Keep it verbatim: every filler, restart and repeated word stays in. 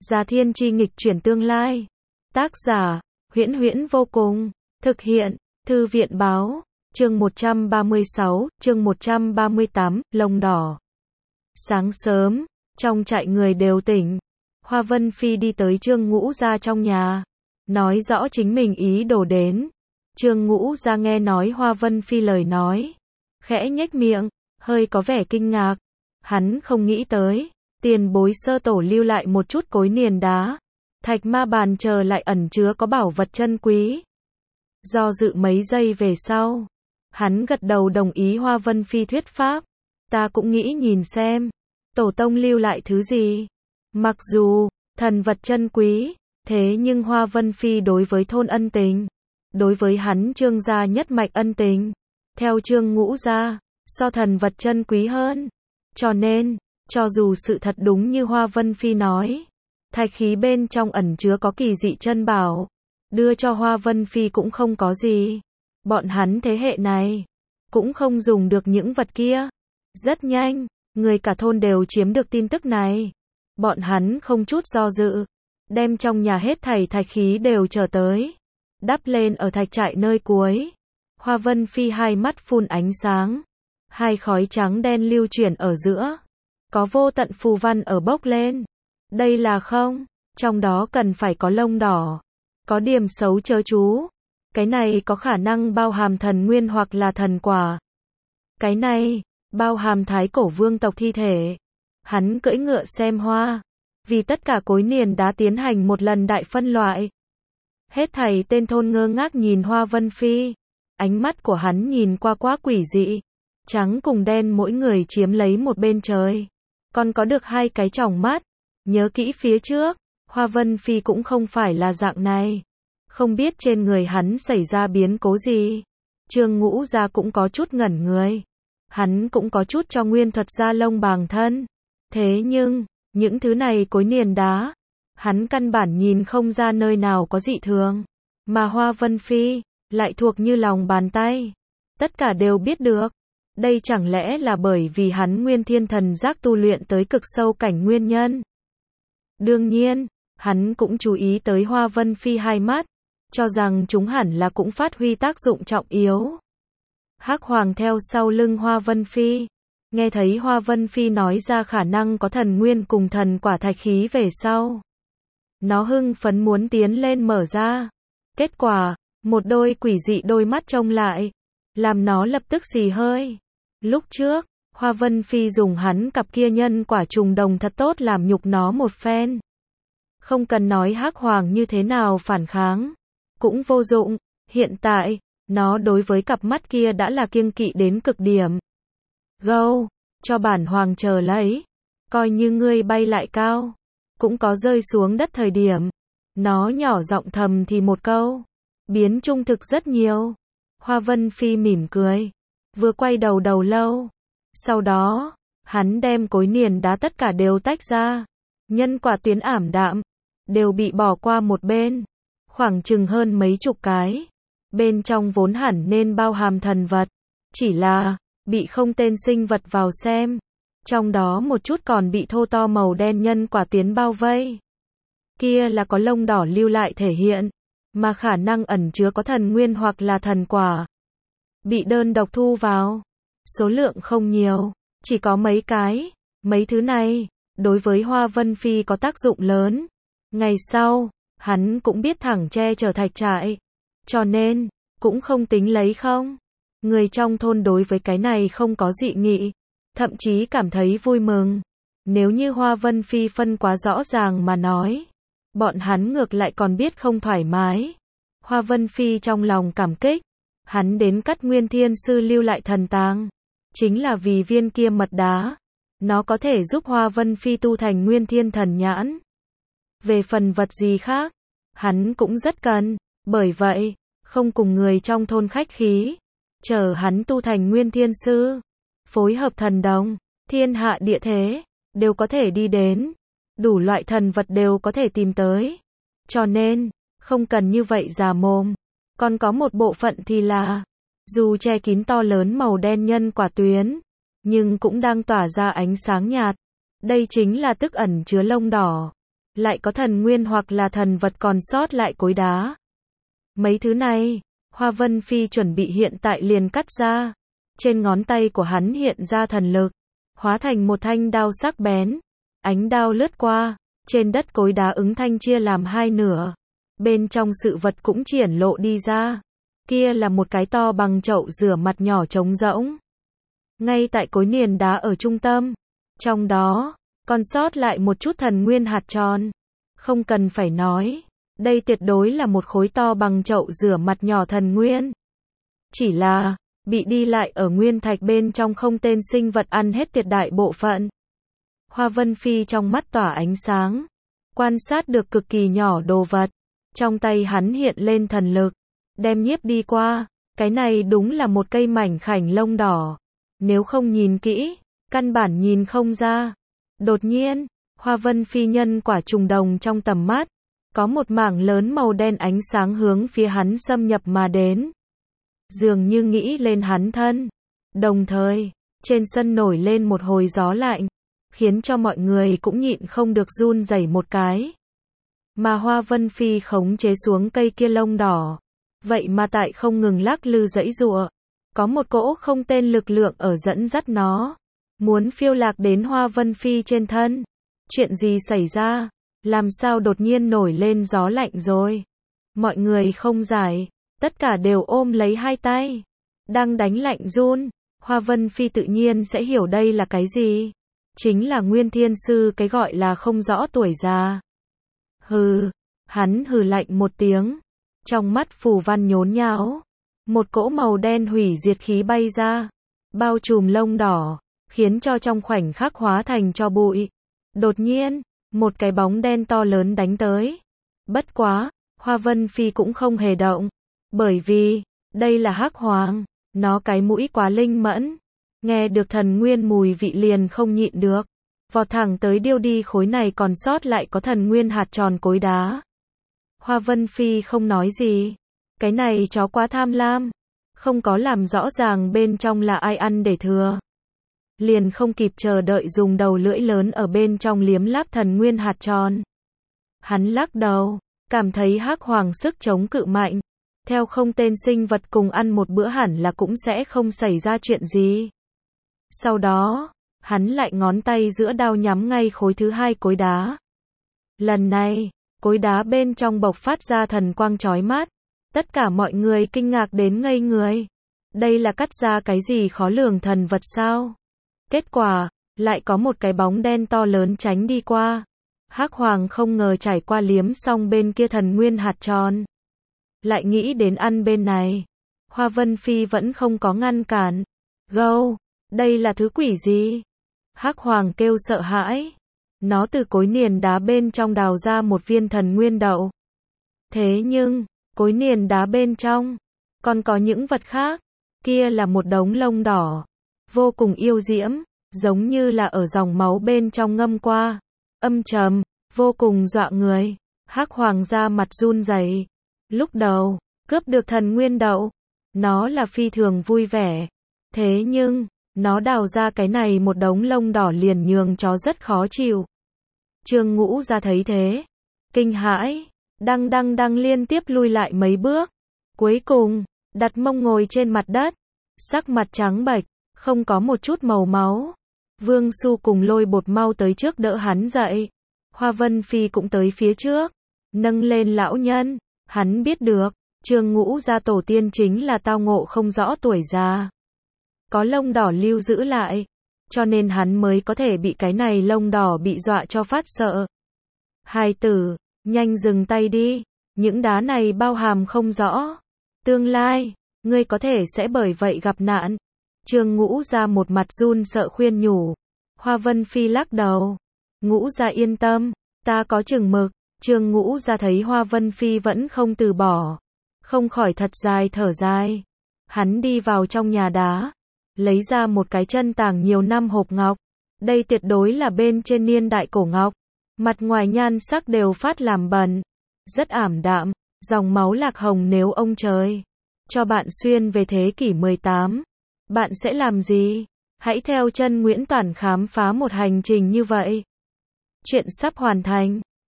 Gia Thiên Chi nghịch chuyển tương lai. Tác giả, Huyễn Huyễn vô cùng. Thực hiện, Thư viện báo. Chương một trăm ba mươi sáu, chương một trăm ba mươi tám, lông đỏ. Sáng sớm, trong trại người đều tỉnh. Hoa Vân Phi đi tới Trương Ngũ Gia trong nhà, nói rõ chính mình ý đồ đến. Trương Ngũ Gia nghe nói Hoa Vân Phi lời nói, khẽ nhếch miệng, hơi có vẻ kinh ngạc. Hắn không nghĩ tới, tiền bối sơ tổ lưu lại một chút cối niền đá, thạch ma bàn chờ lại ẩn chứa có bảo vật chân quý. Do dự mấy giây về sau, hắn gật đầu đồng ý Hoa Vân Phi thuyết pháp. Ta cũng nghĩ nhìn xem, tổ tông lưu lại thứ gì. Mặc dù, thần vật chân quý, thế nhưng Hoa Vân Phi đối với thôn ân tình, đối với hắn Trương gia nhất mạch ân tình, theo Trương Ngũ Gia, so thần vật chân quý hơn. Cho nên, cho dù sự thật đúng như Hoa Vân Phi nói, thạch khí bên trong ẩn chứa có kỳ dị chân bảo, đưa cho Hoa Vân Phi cũng không có gì. Bọn hắn thế hệ này, cũng không dùng được những vật kia. Rất nhanh, người cả thôn đều chiếm được tin tức này. Bọn hắn không chút do dự, đem trong nhà hết thảy thạch khí đều trở tới, đắp lên ở thạch trại nơi cuối. Hoa Vân Phi hai mắt phun ánh sáng, hai khói trắng đen lưu chuyển ở giữa, có vô tận phù văn ở bốc lên. Đây là không, trong đó cần phải có lông đỏ, có điểm xấu chớ chú. Cái này có khả năng bao hàm thần nguyên hoặc là thần quả. Cái này, bao hàm thái cổ vương tộc thi thể. Hắn cưỡi ngựa xem hoa, vì tất cả cối niền đá tiến hành một lần đại phân loại. Hết thảy tên thôn ngơ ngác nhìn Hoa Vân Phi, ánh mắt của hắn nhìn qua quá quỷ dị. Trắng cùng đen mỗi người chiếm lấy một bên trời, còn có được hai cái tròng mắt. Nhớ kỹ phía trước, Hoa Vân Phi cũng không phải là dạng này. Không biết trên người hắn xảy ra biến cố gì. Trương Ngũ Gia cũng có chút ngẩn người. Hắn cũng có chút cho nguyên thuật gia lông bàng thân. Thế nhưng, những thứ này cối niền đá, hắn căn bản nhìn không ra nơi nào có dị thường. Mà Hoa Vân Phi, lại thuộc như lòng bàn tay. Tất cả đều biết được. Đây chẳng lẽ là bởi vì hắn nguyên thiên thần giác tu luyện tới cực sâu cảnh nguyên nhân. Đương nhiên, hắn cũng chú ý tới Hoa Vân Phi hai mắt, cho rằng chúng hẳn là cũng phát huy tác dụng trọng yếu. Hắc Hoàng theo sau lưng Hoa Vân Phi, nghe thấy Hoa Vân Phi nói ra khả năng có thần nguyên cùng thần quả thạch khí về sau. Nó hưng phấn muốn tiến lên mở ra. Kết quả, một đôi quỷ dị đôi mắt trông lại, làm nó lập tức xì hơi. Lúc trước, Hoa Vân Phi dùng hắn cặp kia nhân quả trùng đồng thật tốt làm nhục nó một phen. Không cần nói Hắc Hoàng như thế nào phản kháng, cũng vô dụng. Hiện tại, nó đối với cặp mắt kia đã là kiêng kỵ đến cực điểm. Gâu, cho bản hoàng chờ lấy. Coi như ngươi bay lại cao, cũng có rơi xuống đất thời điểm. Nó nhỏ giọng thầm thì một câu. Biến trung thực rất nhiều. Hoa Vân Phi mỉm cười, vừa quay đầu đầu lâu. Sau đó, hắn đem cối niền đá tất cả đều tách ra. Nhân quả tuyến ảm đạm, đều bị bỏ qua một bên. Khoảng chừng hơn mấy chục cái. Bên trong vốn hẳn nên bao hàm thần vật, chỉ là, bị không tên sinh vật vào xem. Trong đó một chút còn bị thô to màu đen nhân quả tuyến bao vây. Kia là có lông đỏ lưu lại thể hiện, mà khả năng ẩn chứa có thần nguyên hoặc là thần quả. Bị đơn độc thu vào. Số lượng không nhiều, chỉ có mấy cái. Mấy thứ này, đối với Hoa Vân Phi có tác dụng lớn. Ngày sau, hắn cũng biết thẳng che chở thạch trại. Cho nên, cũng không tính lấy không. Người trong thôn đối với cái này không có dị nghị, thậm chí cảm thấy vui mừng. Nếu như Hoa Vân Phi phân quá rõ ràng mà nói, bọn hắn ngược lại còn biết không thoải mái. Hoa Vân Phi trong lòng cảm kích, hắn đến cắt Nguyên Thiên Sư lưu lại thần tàng, chính là vì viên kia mật đá. Nó có thể giúp Hoa Vân Phi tu thành Nguyên Thiên Thần Nhãn. Về phần vật gì khác, hắn cũng rất cần, bởi vậy, không cùng người trong thôn khách khí, chờ hắn tu thành Nguyên Thiên Sư, phối hợp thần đồng, thiên hạ địa thế, đều có thể đi đến, đủ loại thần vật đều có thể tìm tới. Cho nên, không cần như vậy già mồm. Còn có một bộ phận thì là, dù che kín to lớn màu đen nhân quả tuyến, nhưng cũng đang tỏa ra ánh sáng nhạt. Đây chính là tức ẩn chứa lông đỏ. lại có thần nguyên hoặc là thần vật còn sót lại cối đá. Mấy thứ này, Hoa Vân Phi chuẩn bị hiện tại liền cắt ra. Trên ngón tay của hắn hiện ra thần lực, hóa thành một thanh đao sắc bén. Ánh đao lướt qua, trên đất cối đá ứng thanh chia làm hai nửa. Bên trong sự vật cũng triển lộ đi ra. Kia là một cái to bằng chậu rửa mặt nhỏ trống rỗng. Ngay tại cối niền đá ở trung tâm, trong đó, còn sót lại một chút thần nguyên hạt tròn. Không cần phải nói, đây tuyệt đối là một khối to bằng chậu rửa mặt nhỏ thần nguyên. Chỉ là, bị đi lại ở nguyên thạch bên trong không tên sinh vật ăn hết tuyệt đại bộ phận. Hoa Vân Phi trong mắt tỏa ánh sáng, quan sát được cực kỳ nhỏ đồ vật. Trong tay hắn hiện lên thần lực, đem nhiếp đi qua. Cái này đúng là một cây mảnh khảnh lông đỏ. Nếu không nhìn kỹ, căn bản nhìn không ra. Đột nhiên, Hoa Vân Phi nhân quả trùng đồng trong tầm mắt. Có một mảng lớn màu đen ánh sáng hướng phía hắn xâm nhập mà đến. Dường như nghĩ lên hắn thân. Đồng thời, trên sân nổi lên một hồi gió lạnh, khiến cho mọi người cũng nhịn không được run rẩy một cái. Mà Hoa Vân Phi khống chế xuống cây kia lông đỏ. Vậy mà tại không ngừng lắc lư giãy giụa. Có một cỗ không tên lực lượng ở dẫn dắt nó. Muốn phiêu lạc đến Hoa Vân Phi trên thân. Chuyện gì xảy ra? Làm sao đột nhiên nổi lên gió lạnh rồi? Mọi người không giải. Tất cả đều ôm lấy hai tay. Đang đánh lạnh run. Hoa Vân Phi tự nhiên sẽ hiểu đây là cái gì. Chính là Nguyên Thiên Sư cái gọi là không rõ tuổi già. Hừ. Hắn hừ lạnh một tiếng. Trong mắt phù văn nhốn nháo. Một cỗ màu đen hủy diệt khí bay ra. Bao trùm lông đỏ. Khiến cho trong khoảnh khắc hóa thành tro bụi. Đột nhiên, một cái bóng đen to lớn đánh tới. Bất quá, Hoa Vân Phi cũng không hề động. Bởi vì, đây là Hắc Hoàng. Nó cái mũi quá linh mẫn. Nghe được thần nguyên mùi vị liền không nhịn được. Vọt thẳng tới điêu đi khối này còn sót lại có thần nguyên hạt tròn cối đá. Hoa Vân Phi không nói gì. Cái này chó quá tham lam. Không có làm rõ ràng bên trong là ai ăn để thừa. Liền không kịp chờ đợi dùng đầu lưỡi lớn ở bên trong liếm láp thần nguyên hạt tròn. Hắn lắc đầu, cảm thấy Hắc Hoàng sức chống cự mạnh. Theo không tên sinh vật cùng ăn một bữa hẳn là cũng sẽ không xảy ra chuyện gì. Sau đó, hắn lại ngón tay giữa đao nhắm ngay khối thứ hai cối đá. Lần này, cối đá bên trong bộc phát ra thần quang chói mắt. Tất cả mọi người kinh ngạc đến ngây người. Đây là cắt ra cái gì khó lường thần vật sao? Kết quả, lại có một cái bóng đen to lớn tránh đi qua. Hắc Hoàng không ngờ trải qua liếm xong bên kia thần nguyên hạt tròn. Lại nghĩ đến ăn bên này. Hoa Vân Phi vẫn không có ngăn cản. Gâu, đây là thứ quỷ gì? Hắc Hoàng kêu sợ hãi. Nó từ cối niền đá bên trong đào ra một viên thần nguyên đậu. Thế nhưng, cối niền đá bên trong, còn có những vật khác. Kia là một đống lông đỏ. Vô cùng yêu diễm, giống như là ở dòng máu bên trong ngâm qua. Âm trầm, vô cùng dọa người. Hắc Hoàng ra mặt run rẩy. Lúc đầu, cướp được thần nguyên đậu. Nó là phi thường vui vẻ. Thế nhưng, nó đào ra cái này một đống lông đỏ liền nhường chó rất khó chịu. Trương Ngũ ra thấy thế. Kinh hãi. Đăng đăng đăng liên tiếp lui lại mấy bước. Cuối cùng, đặt mông ngồi trên mặt đất. Sắc mặt trắng bệch, không có một chút màu máu. Vương Su cùng Lôi Bột mau tới trước đỡ hắn dậy. Hoa Vân Phi cũng tới phía trước. Nâng lên lão nhân. Hắn biết được, Trương Ngũ gia tổ tiên chính là tao ngộ không rõ tuổi già. Có lông đỏ lưu giữ lại. Cho nên hắn mới có thể bị cái này lông đỏ bị dọa cho phát sợ. Hai tử, nhanh dừng tay đi. Những đá này bao hàm không rõ. Tương lai, ngươi có thể sẽ bởi vậy gặp nạn. Trương Ngũ ra một mặt run sợ khuyên nhủ. Hoa Vân Phi lắc đầu. Ngũ ra yên tâm, ta có chừng mực. Trương Ngũ ra thấy Hoa Vân Phi vẫn không từ bỏ. Không khỏi thật dài thở dài. Hắn đi vào trong nhà đá. Lấy ra một cái chân tàng nhiều năm hộp ngọc. Đây tuyệt đối là bên trên niên đại cổ ngọc. Mặt ngoài nhan sắc đều phát làm bẩn. Rất ảm đạm. Dòng máu lạc hồng nếu ông trời cho bạn xuyên về thế kỷ mười tám. Bạn sẽ làm gì? Hãy theo chân Nguyễn Toản khám phá một hành trình như vậy. Chuyện sắp hoàn thành.